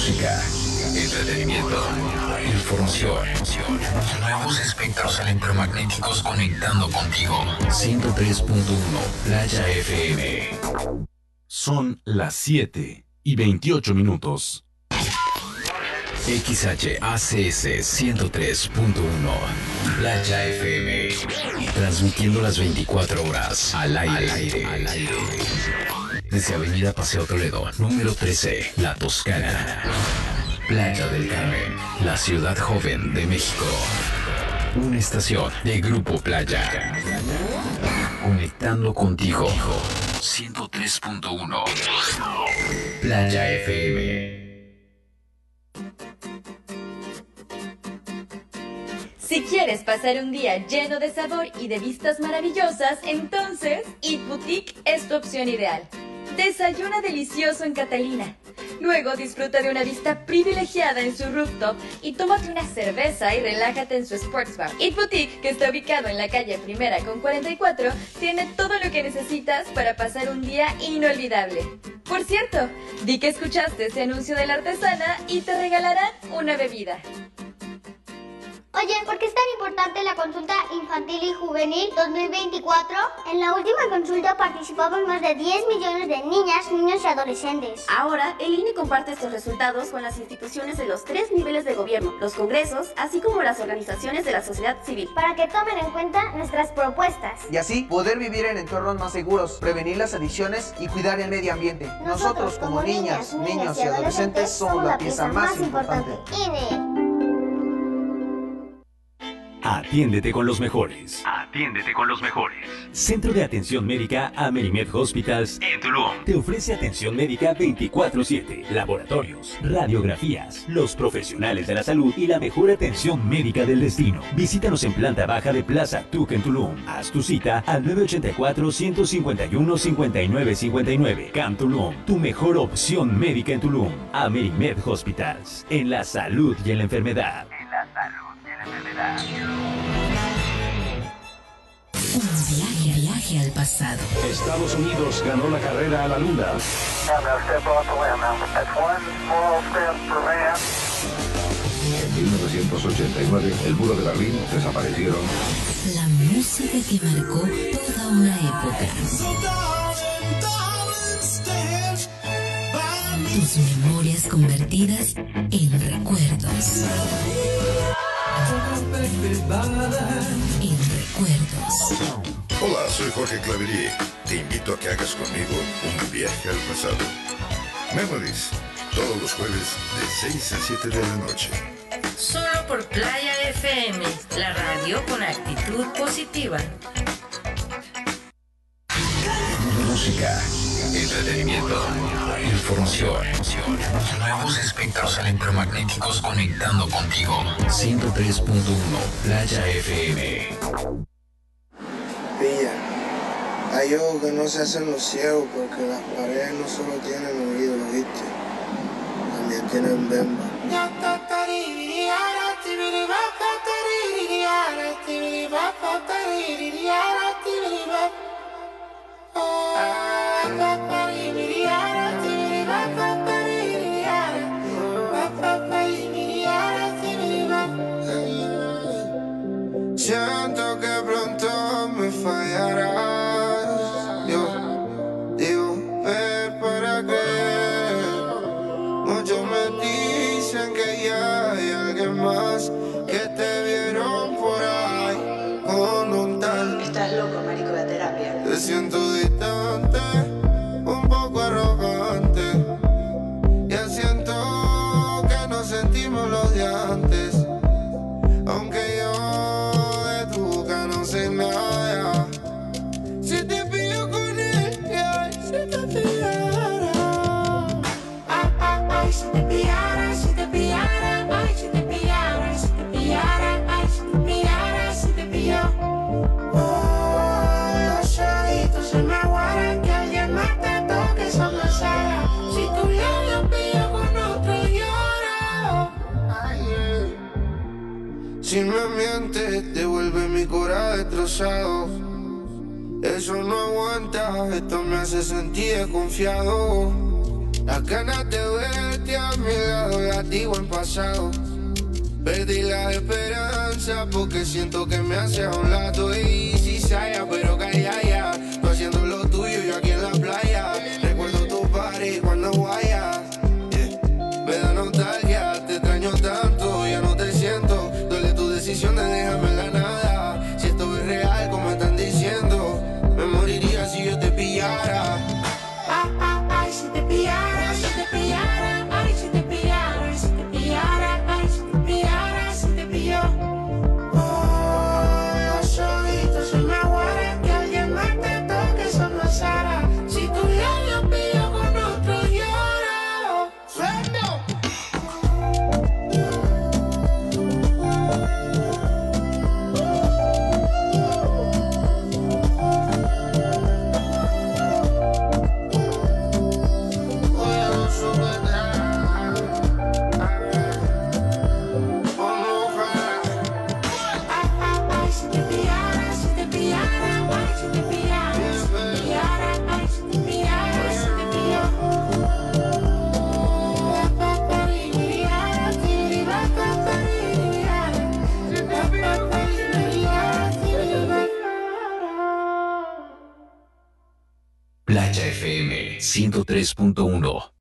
Música, entretenimiento, información, nuevos espectros electromagnéticos conectando contigo. 103.1 Playa FM. Son las 7:28. XHACS 103.1 Playa FM. Transmitiendo las 24 horas al aire. Desde Avenida Paseo Toledo, número 13, La Toscana. Playa del Carmen, la ciudad joven de México. Una estación de Grupo Playa. Conectando contigo. 103.1 Playa FM. Si quieres pasar un día lleno de sabor y de vistas maravillosas, entonces Eat Boutique es tu opción ideal. Desayuna delicioso en Catalina. Luego disfruta de una vista privilegiada en su rooftop y tómate una cerveza y relájate en su sports bar. Eat Boutique, que está ubicado en la calle Primera con 44, tiene todo lo que necesitas para pasar un día inolvidable. Por cierto, di que escuchaste ese anuncio de la artesana y te regalarán una bebida. Oye, ¿por qué es tan importante la consulta infantil y juvenil 2024? En la última consulta participaban más de 10 millones de niñas, niños y adolescentes. Ahora, el INE comparte estos resultados con las instituciones de los 3 niveles de gobierno, los congresos, así como las organizaciones de la sociedad civil. Para que tomen en cuenta nuestras propuestas. Y así poder vivir en entornos más seguros, prevenir las adicciones y cuidar el medio ambiente. Nosotros como niñas, niños y adolescentes somos la pieza más importante. INE. Atiéndete con los mejores. Centro de Atención Médica Amerimed Hospitals en Tulum. Te ofrece atención médica 24/7, laboratorios, radiografías, los profesionales de la salud y la mejor atención médica del destino. Visítanos en planta baja de Plaza Tuc en Tulum. Haz tu cita al 984-151-5959. Cam Tulum, tu mejor opción médica en Tulum. Amerimed Hospitals, en la salud y en la enfermedad. Un viaje al pasado. Estados Unidos ganó la carrera a la luna. En 1989, el muro de Berlín desaparecieron. La música que marcó toda una época. Tus memorias convertidas en recuerdos. Hola, soy Jorge Claverie. Te invito a que hagas conmigo un viaje al pasado. Memories, todos los jueves de 6 a 7 de la noche. Solo por Playa FM, la radio con actitud positiva. Música, entretenimiento, información, nuevos espectros electromagnéticos conectando contigo. 103.1 Playa FM. Pilla, hay ojos que no se hacen los ciegos porque las paredes no solo tienen oído, ¿lo viste? También tienen bemba. Siento que pronto me fallarás. Yo digo, ver para qué. Muchos me dicen que ya hay alguien más, que te vieron por ahí con un tal. Estás loco, marico, de terapia. Te siento distante, un poco arrogante. Ya siento que no sentimos los de antes. Aunque yo de tu boca no sé nada. Si te pillo con ella, si te pillara. Ay, si te pillara, si te pillara. Ay, si te pillara, si te pillara. Ay, si te pillara, si te pillo. Los ojitos se me aguaran, que alguien más te toque esa mesada. Si tu labio pillo con otro llora. Ay, si me mientes, devuelve mi corazón destrozado. Eso no aguanta, esto me hace sentir desconfiado. Las ganas de verte tenerte a mi lado, latigo en pasado. Perdí la esperanza porque siento que me hace a un lado. Y si saya, pero calla, tú haciendo lo tuyo, yo aquí en la playa. Recuerdo tu party cuando vayas, me da nostalgia, te extraño tanto, ya no te siento. Duele tu decisión de dejarme en la nada. Si esto es real, como están diciendo, me moriría si yo te pillara. Ay, si te pillara, si te pillara. Ay, si te pillara, si te pillara. Ay, si te pillara, si te pilló. Oh, los ojitos se me aguaran, que alguien más te toque, eso no es Sara. Si tu labio pillo con otro lloro. ¡Suelto! Playa FM 103.1